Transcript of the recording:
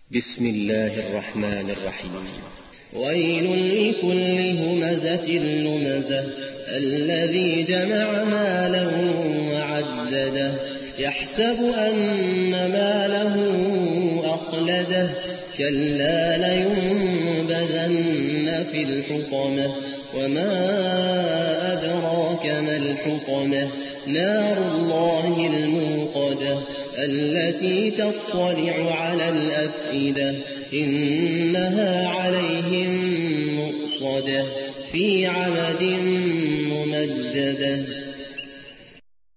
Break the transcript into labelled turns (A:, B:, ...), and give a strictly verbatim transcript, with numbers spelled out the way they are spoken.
A: بسم الله الرحمن الرحيم. ويل لكل همزة لمزة الذي جمع مالا وعدده يحسب أن ماله أخلده كلا لينبذن في الحطمة وما أدراك ما الحطمة نار الله الموقدة التي تطلع على الأفئدة إنها عليهم مؤصدة في عمد ممددة.